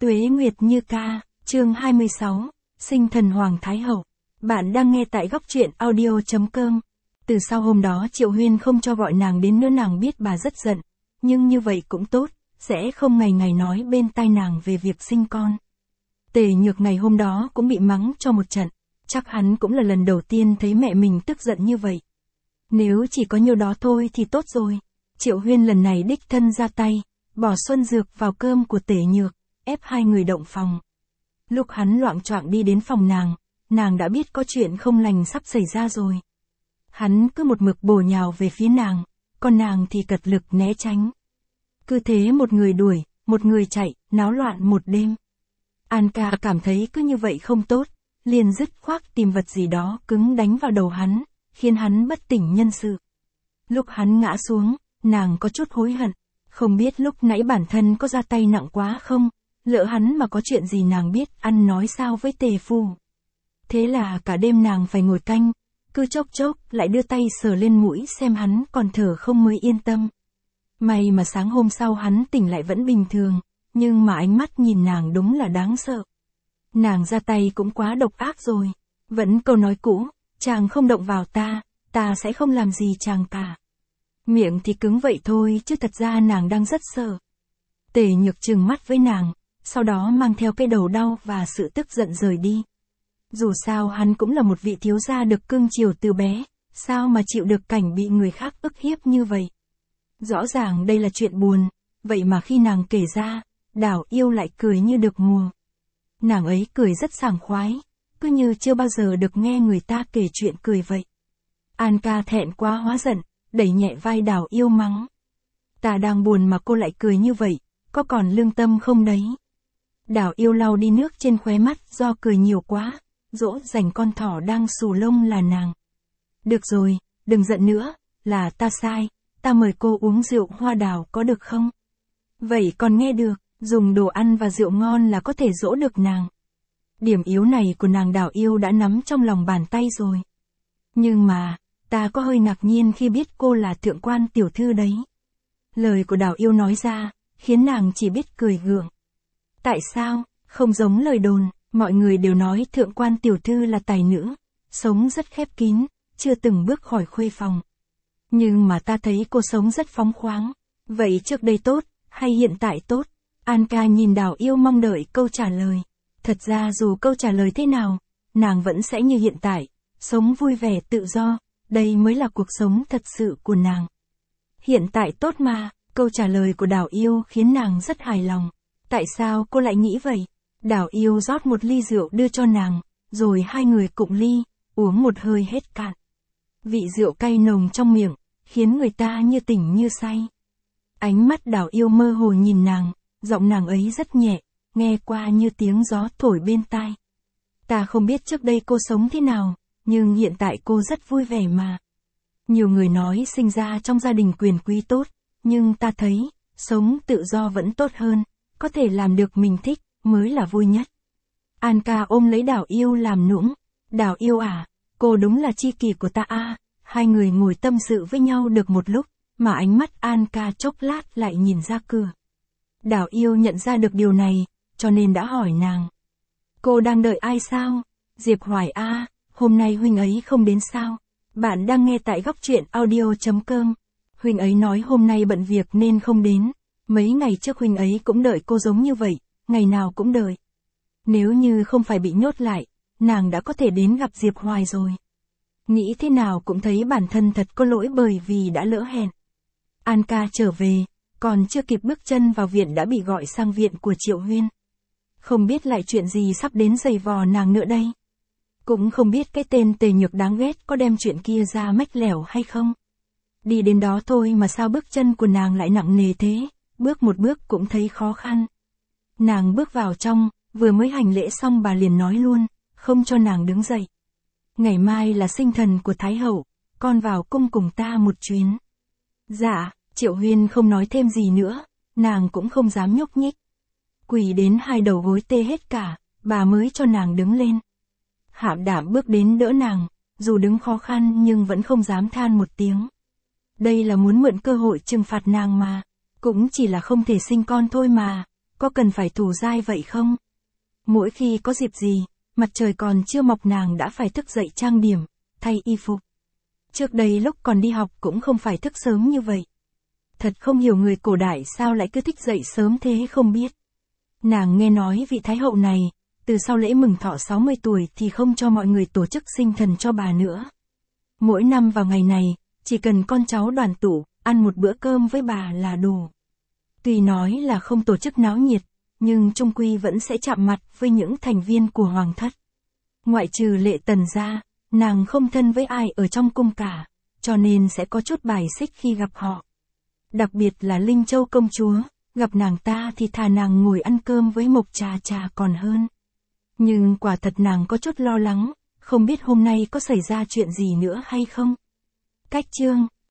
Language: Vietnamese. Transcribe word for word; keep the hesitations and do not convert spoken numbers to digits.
Tuế Nguyệt Như Ca, chương hai mươi sáu, Sinh thần Hoàng Thái Hậu. Bạn đang nghe tại góc truyện audio.com. Từ sau hôm đó Triệu Huyên không cho gọi nàng đến nữa, nàng biết bà rất giận, nhưng như vậy cũng tốt, sẽ không ngày ngày nói bên tai nàng về việc sinh con. Tề Nhược ngày hôm đó cũng bị mắng cho một trận, chắc hắn cũng là lần đầu tiên thấy mẹ mình tức giận như vậy. Nếu chỉ có nhiêu đó thôi thì tốt rồi. Triệu Huyên lần này đích thân ra tay, bỏ xuân dược vào cơm của Tề Nhược, ép hai người động phòng. Lúc hắn loạng choạng đi đến phòng nàng, nàng đã biết có chuyện không lành sắp xảy ra rồi. Hắn cứ một mực bổ nhào về phía nàng, còn nàng thì cật lực né tránh. Cứ thế một người đuổi, một người chạy, náo loạn một đêm. An ca cảm thấy cứ như vậy không tốt, liền dứt khoát tìm vật gì đó cứng đánh vào đầu hắn, khiến hắn bất tỉnh nhân sự. Lúc hắn ngã xuống, nàng có chút hối hận, không biết lúc nãy bản thân có ra tay nặng quá không, lỡ hắn mà có chuyện gì nàng biết ăn nói sao với Tề Phu. Thế là cả đêm nàng phải ngồi canh, cứ chốc chốc lại đưa tay sờ lên mũi xem hắn còn thở không mới yên tâm. May mà sáng hôm sau hắn tỉnh lại vẫn bình thường, nhưng mà ánh mắt nhìn nàng đúng là đáng sợ. Nàng ra tay cũng quá độc ác rồi, vẫn câu nói cũ, chàng không động vào ta, ta sẽ không làm gì chàng cả. Miệng thì cứng vậy thôi chứ thật ra nàng đang rất sợ. Tề Nhược trừng mắt với nàng, sau đó mang theo cái đầu đau và sự tức giận rời đi. Dù sao hắn cũng là một vị thiếu gia được cưng chiều từ bé, sao mà chịu được cảnh bị người khác ức hiếp như vậy. Rõ ràng đây là chuyện buồn, vậy mà khi nàng kể ra, Đào Yêu lại cười như được mùa. Nàng ấy cười rất sảng khoái, cứ như chưa bao giờ được nghe người ta kể chuyện cười vậy. An ca thẹn quá hóa giận, đẩy nhẹ vai Đào Yêu mắng. Ta đang buồn mà cô lại cười như vậy, có còn lương tâm không đấy? Đào Yêu lau đi nước trên khóe mắt do cười nhiều quá, dỗ dành con thỏ đang xù lông là nàng. Được rồi, đừng giận nữa, là ta sai, ta mời cô uống rượu hoa đào có được không? Vậy còn nghe được, dùng đồ ăn và rượu ngon là có thể dỗ được nàng. Điểm yếu này của nàng Đào Yêu đã nắm trong lòng bàn tay rồi. Nhưng mà, ta có hơi ngạc nhiên khi biết cô là thượng quan tiểu thư đấy. Lời của Đào Yêu nói ra, khiến nàng chỉ biết cười gượng. Tại sao, không giống lời đồn, mọi người đều nói thượng quan tiểu thư là tài nữ, sống rất khép kín, chưa từng bước khỏi khuê phòng. Nhưng mà ta thấy cô sống rất phóng khoáng. Vậy trước đây tốt, hay hiện tại tốt? An ca nhìn Đào Yêu mong đợi câu trả lời. Thật ra dù câu trả lời thế nào, nàng vẫn sẽ như hiện tại, sống vui vẻ tự do, đây mới là cuộc sống thật sự của nàng. Hiện tại tốt mà, câu trả lời của Đào Yêu khiến nàng rất hài lòng. Tại sao cô lại nghĩ vậy? Đào Yêu rót một ly rượu đưa cho nàng, rồi hai người cụng ly, uống một hơi hết cạn. Vị rượu cay nồng trong miệng, khiến người ta như tỉnh như say. Ánh mắt Đào Yêu mơ hồ nhìn nàng, giọng nàng ấy rất nhẹ, nghe qua như tiếng gió thổi bên tai. Ta không biết trước đây cô sống thế nào, nhưng hiện tại cô rất vui vẻ mà. Nhiều người nói sinh ra trong gia đình quyền quý tốt, nhưng ta thấy, sống tự do vẫn tốt hơn, có thể làm được mình thích, mới là vui nhất. An ca ôm lấy Đào Yêu làm nũng. Đào Yêu à, cô đúng là tri kỷ của ta à. Hai người ngồi tâm sự với nhau được một lúc, mà ánh mắt An ca chốc lát lại nhìn ra cửa. Đào Yêu nhận ra được điều này, cho nên đã hỏi nàng. Cô đang đợi ai sao? Diệp Hoài à, hôm nay huynh ấy không đến sao? Bạn đang nghe tại góc truyện audio.com. Huynh ấy nói hôm nay bận việc nên không đến. Mấy ngày trước huynh ấy cũng đợi cô giống như vậy, ngày nào cũng đợi. Nếu như không phải bị nhốt lại, nàng đã có thể đến gặp Diệp Hoài rồi. Nghĩ thế nào cũng thấy bản thân thật có lỗi bởi vì đã lỡ hẹn. An ca trở về, còn chưa kịp bước chân vào viện đã bị gọi sang viện của Triệu Huyên. Không biết lại chuyện gì sắp đến giày vò nàng nữa đây. Cũng không biết cái tên Tề Nhược đáng ghét có đem chuyện kia ra mách lẻo hay không. Đi đến đó thôi mà sao bước chân của nàng lại nặng nề thế, bước một bước cũng thấy khó khăn. Nàng bước vào trong, vừa mới hành lễ xong bà liền nói luôn, không cho nàng đứng dậy. Ngày mai là sinh thần của Thái Hậu, con vào cung cùng ta một chuyến. Dạ, Triệu Huyên không nói thêm gì nữa, nàng cũng không dám nhúc nhích. Quỳ đến hai đầu gối tê hết cả, bà mới cho nàng đứng lên. Hạm Đảm bước đến đỡ nàng, dù đứng khó khăn nhưng vẫn không dám than một tiếng. Đây là muốn mượn cơ hội trừng phạt nàng mà, cũng chỉ là không thể sinh con thôi mà, có cần phải thủ dai vậy không? Mỗi khi có dịp gì, mặt trời còn chưa mọc nàng đã phải thức dậy trang điểm, thay y phục. Trước đây lúc còn đi học cũng không phải thức sớm như vậy. Thật không hiểu người cổ đại sao lại cứ thích dậy sớm thế không biết. Nàng nghe nói vị Thái hậu này, từ sau lễ mừng thọ sáu mươi tuổi thì không cho mọi người tổ chức sinh thần cho bà nữa. Mỗi năm vào ngày này, chỉ cần con cháu đoàn tụ, ăn một bữa cơm với bà là đủ. Tuy nói là không tổ chức náo nhiệt, nhưng chung quy vẫn sẽ chạm mặt với những thành viên của hoàng thất. Ngoại trừ Lệ Tần ra, nàng không thân với ai ở trong cung cả, cho nên sẽ có chút bài xích khi gặp họ. Đặc biệt là Linh Châu công chúa, gặp nàng ta thì thà nàng ngồi ăn cơm với Mộc Trà Trà còn hơn. Nhưng quả thật nàng có chút lo lắng, không biết hôm nay có xảy ra chuyện gì nữa hay không. Cách chương